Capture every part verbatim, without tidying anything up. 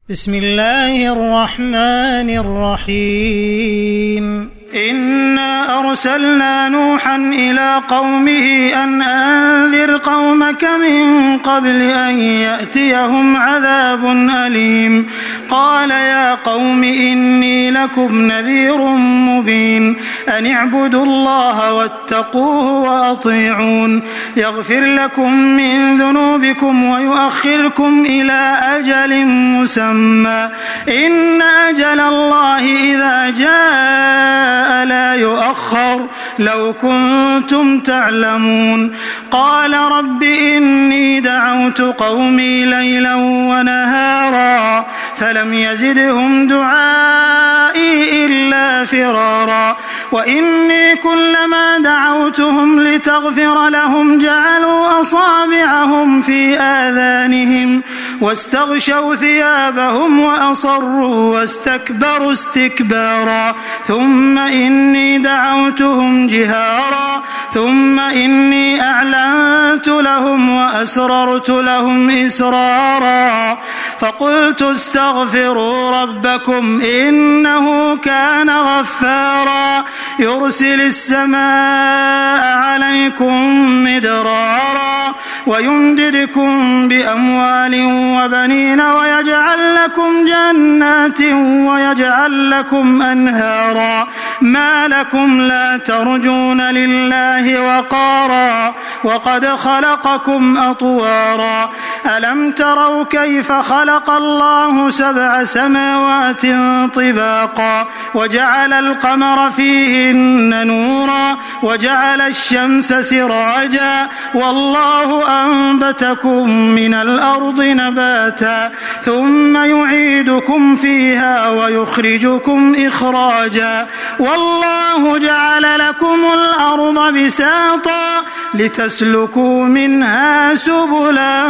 بسم الله الرحمن الرحيم إنا أرسلنا نوحا إلى قومه أن أنذر قومك من قبل أن يأتيهم عذاب أليم قال يا قوم إني لكم نذير مبين أن اعبدوا الله واتقوه وأطيعون يغفر لكم من ذنوبكم ويؤخركم إلى أجل مسمى إن أجل الله إذا جاء لا يؤخر لو كنتم تعلمون قال رب إني دعوت قومي ليلا ونهارا فلم يزدهم دعائي إلا فرارا وإني كلما دعوتهم لتغفر لهم جعلوا أصابعهم في آذانهم واستغشوا ثيابهم وأصروا واستكبروا استكبارا ثم إني دعوتهم جهارا ثم إني أعلنت لهم وأسررت لهم إسرارا فقلت استغفروا ربكم إنه كان غفارا يرسل السماء عليكم مدرارا ويمددكم بأموال وبنين ويجعل لكم جنات ويجعل لكم أنهارا ما لكم لا ترجون لله وقارا وقد خلقكم أطوارا ألم تروا كيف خلق الله سبع سماوات طباقا وجعل القمر فيهن نورا وجعل الشمس سراجا والله أنبتكم من الأرض نباتا ثم يعيدكم فيها ويخرجكم إخراجا والله جعل لكم الأرض بساطا لتسلكوا منها سبلا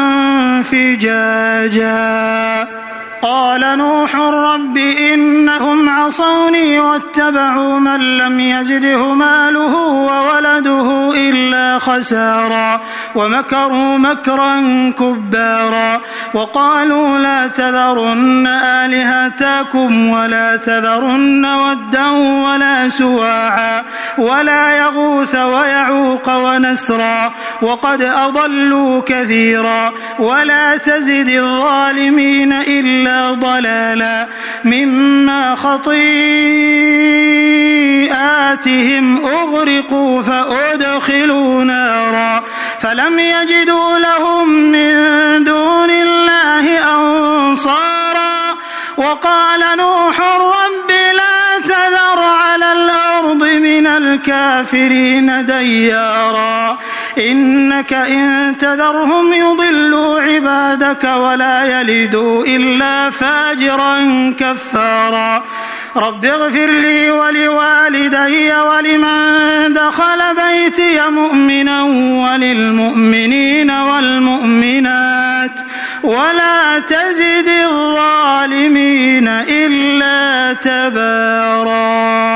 فجاجا قال نوح رب إنهم عصوني واتبعوا من لم يزده ماله وولده إلا خسارا ومكروا مكرا كبارا وقالوا لا تذرن آلهتكم ولا تذرن ودا ولا سواعا ولا يغوث ويعوق ونسرا وقد أضلوا كثيرا ولا تزد الظالمين إلا ضلالا مما خطيئاتهم أغرقوا فأدخلوا نارا فلم يجدوا لهم من دون الله أنصارا وقال نوح رب لا تذر على الأرض من الكافرين ديارا إنك إن تذرهم يضلوا عبادك ولا يلدوا إلا فاجرا كفارا رب اغفر لي ولوالدي ولمن دخل بيتي مؤمنا وللمؤمنين والمؤمنات ولا تزد الظالمين إلا تبارا.